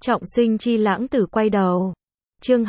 Trọng sinh chi lãng tử quay đầu. Chương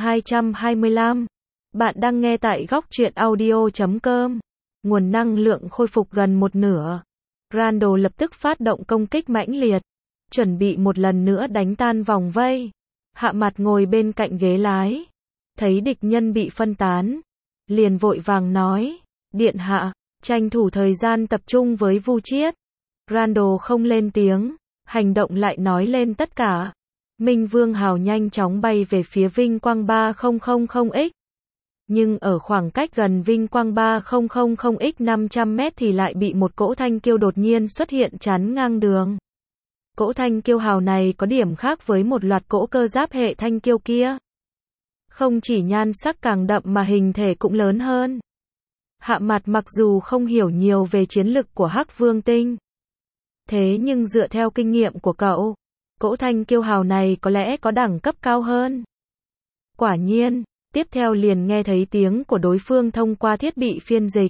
225. Bạn đang nghe tại góc truyện audio.com. Nguồn năng lượng khôi phục gần một nửa. Randall lập tức phát động công kích mãnh liệt, chuẩn bị một lần nữa đánh tan vòng vây. Hạ Mặt ngồi bên cạnh ghế lái, thấy địch nhân bị phân tán, liền vội vàng nói, điện hạ, tranh thủ thời gian tập trung với Vu Chiết. Randall không lên tiếng, hành động lại nói lên tất cả. Minh Vương Hào nhanh chóng bay về phía Vinh Quang 3000X. Nhưng ở khoảng cách gần Vinh Quang 3000X 500 mét thì lại bị một cỗ thanh kiêu đột nhiên xuất hiện chắn ngang đường. Cỗ thanh kiêu hào này có điểm khác với một loạt cỗ cơ giáp hệ thanh kiêu kia. Không chỉ nhan sắc càng đậm mà hình thể cũng lớn hơn. Hạ Mặt mặc dù không hiểu nhiều về chiến lực của Hắc Vương Tinh, thế nhưng dựa theo kinh nghiệm của cậu, cỗ thanh kiêu hào này có lẽ có đẳng cấp cao hơn. Quả nhiên, tiếp theo liền nghe thấy tiếng của đối phương thông qua thiết bị phiên dịch.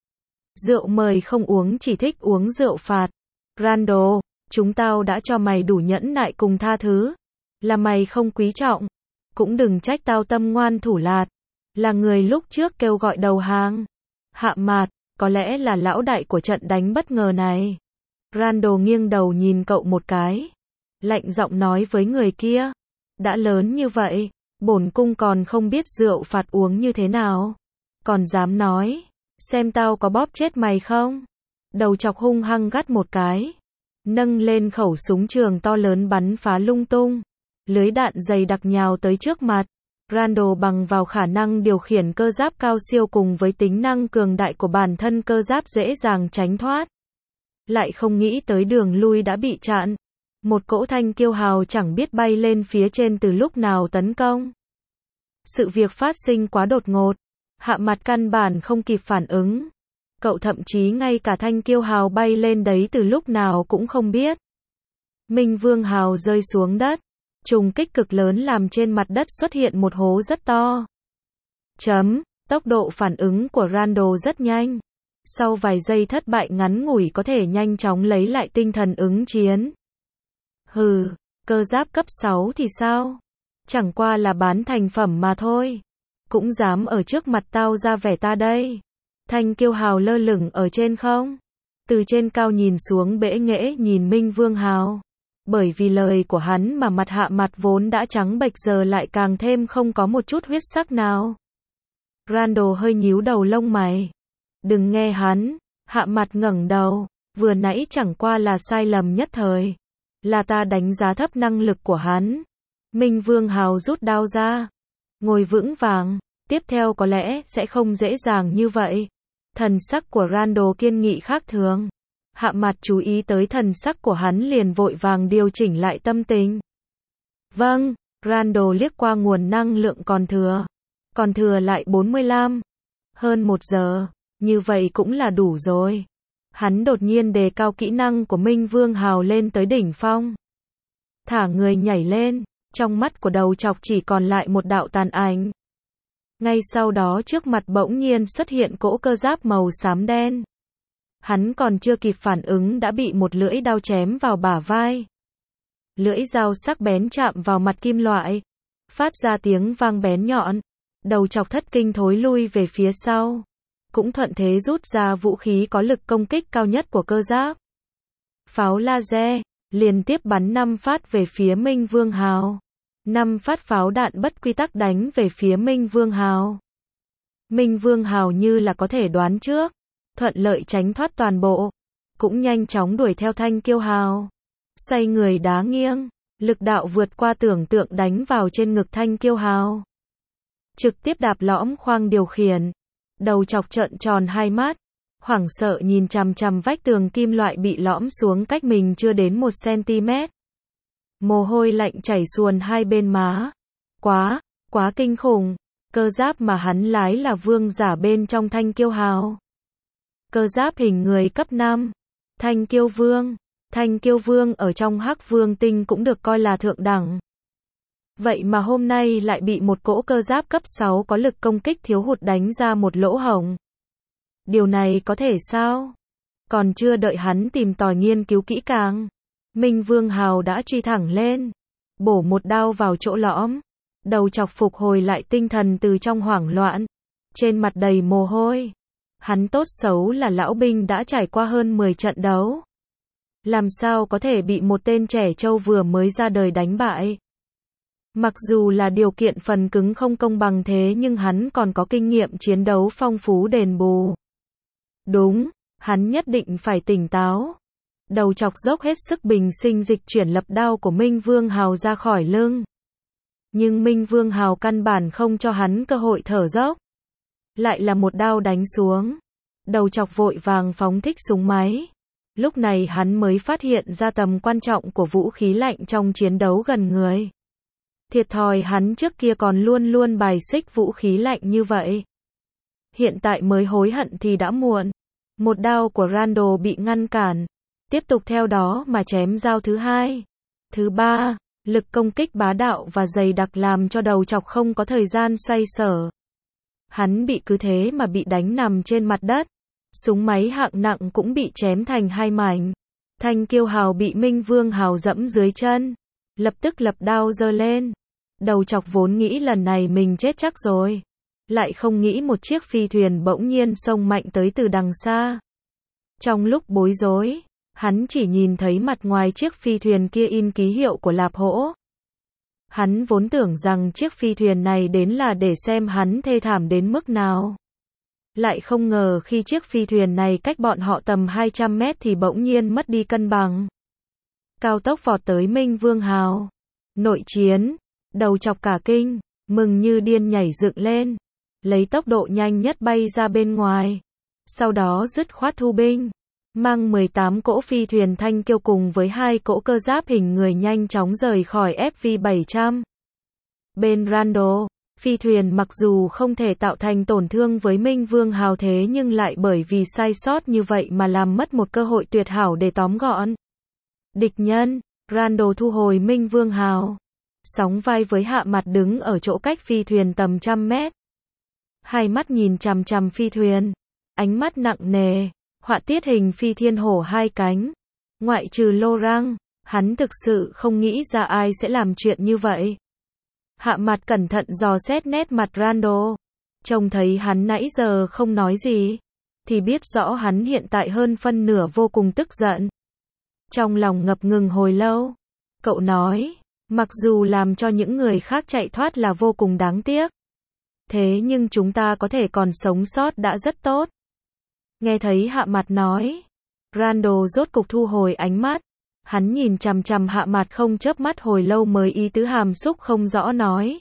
Rượu mời không uống, chỉ thích uống rượu phạt. Randall, chúng tao đã cho mày đủ nhẫn nại cùng tha thứ. Là mày không quý trọng. Cũng đừng trách tao tâm ngoan thủ lạt. Là người lúc trước kêu gọi đầu hàng. Hạ Mặt, có lẽ là lão đại của trận đánh bất ngờ này. Randall nghiêng đầu nhìn cậu một cái, lạnh giọng nói với người kia, đã lớn như vậy, bổn cung còn không biết rượu phạt uống như thế nào, còn dám nói, xem tao có bóp chết mày không? Đầu chọc hung hăng gắt một cái, nâng lên khẩu súng trường to lớn bắn phá lung tung, lưới đạn dày đặc nhào tới trước mặt. Randall bằng vào khả năng điều khiển cơ giáp cao siêu cùng với tính năng cường đại của bản thân cơ giáp dễ dàng tránh thoát. Lại không nghĩ tới đường lui đã bị chặn. Một cỗ thanh kiêu hào chẳng biết bay lên phía trên từ lúc nào tấn công. Sự việc phát sinh quá đột ngột, Hạ Mặt căn bản không kịp phản ứng. Cậu thậm chí ngay cả thanh kiêu hào bay lên đấy từ lúc nào cũng không biết. Minh Vương Hào rơi xuống đất, trùng kích cực lớn làm trên mặt đất xuất hiện một hố rất to. Tốc độ phản ứng của Randall rất nhanh. Sau vài giây thất bại ngắn ngủi có thể nhanh chóng lấy lại tinh thần ứng chiến. Hừ, cơ giáp cấp 6 thì sao? Chẳng qua là bán thành phẩm mà thôi. Cũng dám ở trước mặt tao ra vẻ ta đây. Thanh kiêu hào lơ lửng ở trên không. Từ trên cao nhìn xuống bẽ nghễ nhìn Minh Vương Hào. Bởi vì lời của hắn mà mặt Hạ Mặt vốn đã trắng bệch giờ lại càng thêm không có một chút huyết sắc nào. Randall hơi nhíu đầu lông mày. Đừng nghe hắn. Hạ Mặt ngẩng đầu, vừa nãy chẳng qua là sai lầm nhất thời. Là ta đánh giá thấp năng lực của hắn. Minh Vương Hào rút đao ra, ngồi vững vàng, tiếp theo có lẽ sẽ không dễ dàng như vậy. Thần sắc của Randall kiên nghị khác thường. Hạ Mặt chú ý tới thần sắc của hắn liền vội vàng điều chỉnh lại tâm tình. Vâng, Randall liếc qua nguồn năng lượng còn thừa. Còn thừa lại 45. Hơn 1 giờ. Như vậy cũng là đủ rồi. Hắn đột nhiên đề cao kỹ năng của Minh Vương Hào lên tới đỉnh phong. Thả người nhảy lên, trong mắt của đầu chọc chỉ còn lại một đạo tàn ảnh. Ngay sau đó trước mặt bỗng nhiên xuất hiện cỗ cơ giáp màu xám đen. Hắn còn chưa kịp phản ứng đã bị một lưỡi đao chém vào bả vai. Lưỡi dao sắc bén chạm vào mặt kim loại, phát ra tiếng vang bén nhọn. Đầu chọc thất kinh thối lui về phía sau. Cũng thuận thế rút ra vũ khí có lực công kích cao nhất của cơ giáp. Pháo laser, liên tiếp bắn 5 phát về phía Minh Vương Hào. 5 phát pháo đạn bất quy tắc đánh về phía Minh Vương Hào. Minh Vương Hào như là có thể đoán trước, thuận lợi tránh thoát toàn bộ, cũng nhanh chóng đuổi theo thanh kiêu hào. Xoay người đá nghiêng, lực đạo vượt qua tưởng tượng đánh vào trên ngực thanh kiêu hào. Trực tiếp đạp lõm khoang điều khiển. Đầu chọc trợn tròn hai mắt, hoảng sợ nhìn chằm chằm vách tường kim loại bị lõm xuống cách mình chưa đến 1 cm. Mồ hôi lạnh chảy xuồn hai bên má. Quá kinh khủng. Cơ giáp mà hắn lái là vương giả bên trong thanh kiêu hào. Cơ giáp hình người cấp 5. Thanh kiêu vương. Thanh kiêu vương ở trong Hắc Vương Tinh cũng được coi là thượng đẳng. Vậy mà hôm nay lại bị một cỗ cơ giáp cấp 6 có lực công kích thiếu hụt đánh ra một lỗ hổng. Điều này có thể sao? Còn chưa đợi hắn tìm tòi nghiên cứu kỹ càng, Minh Vương Hào đã truy thẳng lên. bổ một đao vào chỗ lõm. Đầu chọc phục hồi lại tinh thần từ trong hoảng loạn. Trên mặt đầy mồ hôi. Hắn tốt xấu là lão binh đã trải qua hơn 10 trận đấu. Làm sao có thể bị một tên trẻ trâu vừa mới ra đời đánh bại. Mặc dù là điều kiện phần cứng không công bằng thế nhưng hắn còn có kinh nghiệm chiến đấu phong phú đền bù. Đúng, hắn nhất định phải tỉnh táo. Đầu chọc dốc hết sức bình sinh dịch chuyển lập đao của Minh Vương Hào ra khỏi lưng. Nhưng Minh Vương Hào căn bản không cho hắn cơ hội thở dốc. Lại là một đao đánh xuống. Đầu chọc vội vàng phóng thích súng máy. Lúc này hắn mới phát hiện ra tầm quan trọng của vũ khí lạnh trong chiến đấu gần người. Thiệt thòi hắn trước kia còn luôn luôn bài xích vũ khí lạnh như vậy. Hiện tại mới hối hận thì đã muộn. Một đao của Randall bị ngăn cản. Tiếp tục theo đó mà chém dao thứ hai. Thứ ba, lực công kích bá đạo và dày đặc làm cho đầu chọc không có thời gian xoay sở. Hắn bị cứ thế mà bị đánh nằm trên mặt đất. Súng máy hạng nặng cũng bị chém thành hai mảnh. Thanh Kiêu Hào bị Minh Vương Hào dẫm dưới chân. Lập tức lập đao giơ lên. Đầu chọc vốn nghĩ lần này mình chết chắc rồi. Lại không nghĩ một chiếc phi thuyền bỗng nhiên xông mạnh tới từ đằng xa. Trong lúc bối rối, hắn chỉ nhìn thấy mặt ngoài chiếc phi thuyền kia in ký hiệu của Lạp Hỗ. Hắn vốn tưởng rằng chiếc phi thuyền này đến là để xem hắn thê thảm đến mức nào. Lại không ngờ khi chiếc phi thuyền này cách bọn họ tầm 200 mét thì bỗng nhiên mất đi cân bằng. Cao tốc vọt tới Minh Vương Hào. Nội chiến, đầu chọc cả kinh, mừng như điên nhảy dựng lên. Lấy tốc độ nhanh nhất bay ra bên ngoài. Sau đó dứt khoát thu binh. Mang 18 cỗ phi thuyền Thanh Kiêu cùng với 2 cỗ cơ giáp hình người nhanh chóng rời khỏi FV-700. Bên Randall, phi thuyền mặc dù không thể tạo thành tổn thương với Minh Vương Hào thế nhưng lại bởi vì sai sót như vậy mà làm mất một cơ hội tuyệt hảo để tóm gọn địch nhân. Randall thu hồi Minh Vương Hào. Sóng vai với Hạ Mặt đứng ở chỗ cách phi thuyền tầm 100 mét. Hai mắt nhìn chằm chằm phi thuyền. Ánh mắt nặng nề. Họa tiết hình phi thiên hổ hai cánh. Ngoại trừ Laurent, hắn thực sự không nghĩ ra ai sẽ làm chuyện như vậy. Hạ Mặt cẩn thận dò xét nét mặt Randall. Trông thấy hắn nãy giờ không nói gì, thì biết rõ hắn hiện tại hơn phân nửa vô cùng tức giận. Trong lòng ngập ngừng hồi lâu, cậu nói, mặc dù làm cho những người khác chạy thoát là vô cùng đáng tiếc. Thế nhưng chúng ta có thể còn sống sót đã rất tốt. Nghe thấy Hạ Mặt nói, Randall rốt cục thu hồi ánh mắt. Hắn nhìn chằm chằm Hạ Mặt không chớp mắt hồi lâu mới ý tứ hàm xúc không rõ nói.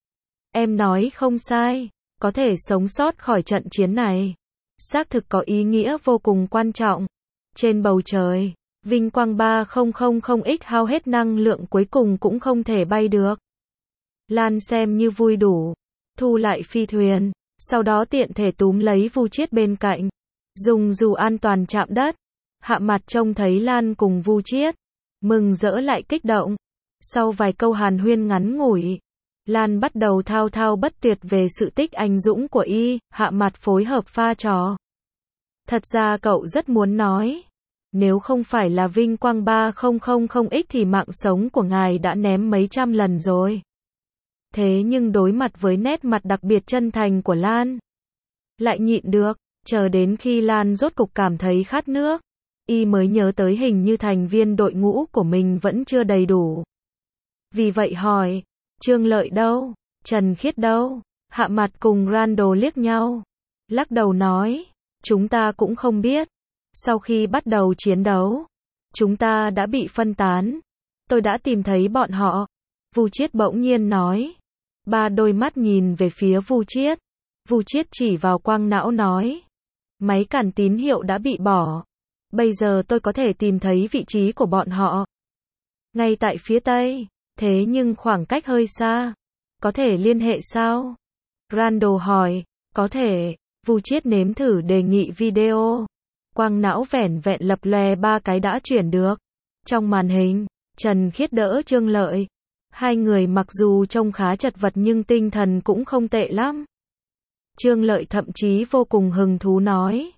Em nói không sai, có thể sống sót khỏi trận chiến này. Xác thực có ý nghĩa vô cùng quan trọng. Trên bầu trời, Vinh Quang 3000X hao hết năng lượng cuối cùng cũng không thể bay được. Lan xem như vui đủ. Thu lại phi thuyền, sau đó tiện thể túm lấy Vu Chiết bên cạnh. Dùng dù an toàn chạm đất. Hạ Mặt trông thấy Lan cùng Vu Chiết, mừng rỡ lại kích động. Sau vài câu hàn huyên ngắn ngủi, Lan bắt đầu thao thao bất tuyệt về sự tích anh dũng của y. Hạ Mặt phối hợp pha trò. Thật ra cậu rất muốn nói, nếu không phải là Vinh Quang 3000X thì mạng sống của ngài đã ném mấy trăm lần rồi. Thế nhưng đối mặt với nét mặt đặc biệt chân thành của Lan, lại nhịn được. Chờ đến khi Lan rốt cục cảm thấy khát nước, y mới nhớ tới hình như thành viên đội ngũ của mình vẫn chưa đầy đủ. Vì vậy hỏi, Trương Lợi đâu? Trần Khiết đâu? Hạ Mặt cùng Randall liếc nhau, lắc đầu nói, chúng ta cũng không biết. Sau khi bắt đầu chiến đấu, chúng ta đã bị phân tán. Tôi đã tìm thấy bọn họ. Vu Chiết bỗng nhiên nói. Ba đôi mắt nhìn về phía Vu Chiết. Vu Chiết chỉ vào quang não nói. Máy cản tín hiệu đã bị bỏ. Bây giờ tôi có thể tìm thấy vị trí của bọn họ. Ngay tại phía tây. Thế nhưng khoảng cách hơi xa. Có thể liên hệ sao? Randall hỏi. Có thể. Vu Chiết nếm thử đề nghị video. Quang não vẻn vẹn lập lòe 3 cái đã chuyển được. Trong màn hình, Trần Khiết đỡ Trương Lợi. Hai người mặc dù trông khá chật vật nhưng tinh thần cũng không tệ lắm. Trương Lợi thậm chí vô cùng hứng thú nói.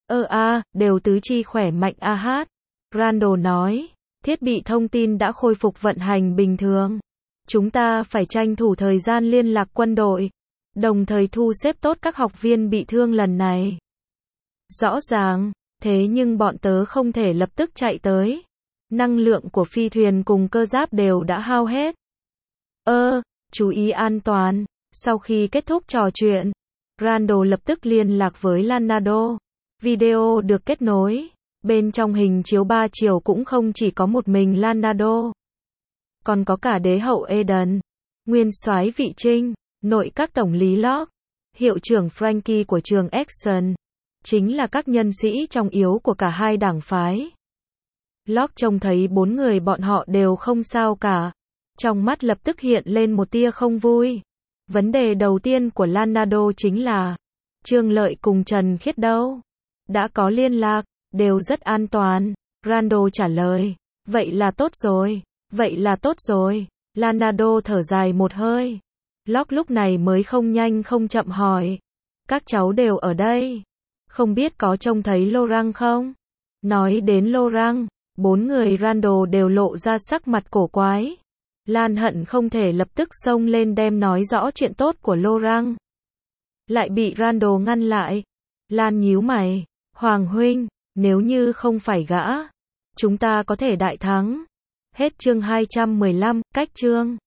Đều tứ chi khỏe mạnh a hát. Randall nói, thiết bị thông tin đã khôi phục vận hành bình thường. Chúng ta phải tranh thủ thời gian liên lạc quân đội, đồng thời thu xếp tốt các học viên bị thương lần này. Rõ ràng, thế nhưng bọn tớ không thể lập tức chạy tới. Năng lượng của phi thuyền cùng cơ giáp đều đã hao hết. Chú ý an toàn. Sau khi kết thúc trò chuyện, Randall lập tức liên lạc với Lanado. Video được kết nối. Bên trong hình chiếu 3 chiều cũng không chỉ có một mình Lanado, còn có cả đế hậu Eden, nguyên soái vị Trinh, nội các tổng lý Locke, hiệu trưởng Frankie của trường Action, chính là các nhân sĩ trọng yếu của cả hai đảng phái. Locke trông thấy 4 người bọn họ đều không sao cả, trong mắt lập tức hiện lên một tia không vui. Vấn đề đầu tiên của Lanado chính là Trương Lợi cùng Trần Khiết đâu? Đã có liên lạc, đều rất an toàn. Randall trả lời, vậy là tốt rồi, vậy là tốt rồi. Lanado thở dài một hơi. Locke lúc này mới không nhanh không chậm hỏi, các cháu đều ở đây, không biết có trông thấy Laurent không? Nói đến Laurent, 4 người Randall đều lộ ra sắc mặt cổ quái. Lan hận không thể lập tức xông lên đem nói rõ chuyện tốt của Laurent, lại bị Randall ngăn lại. Lan nhíu mày, Hoàng huynh, nếu như không phải gã, chúng ta có thể đại thắng. Hết chương 215, cách chương.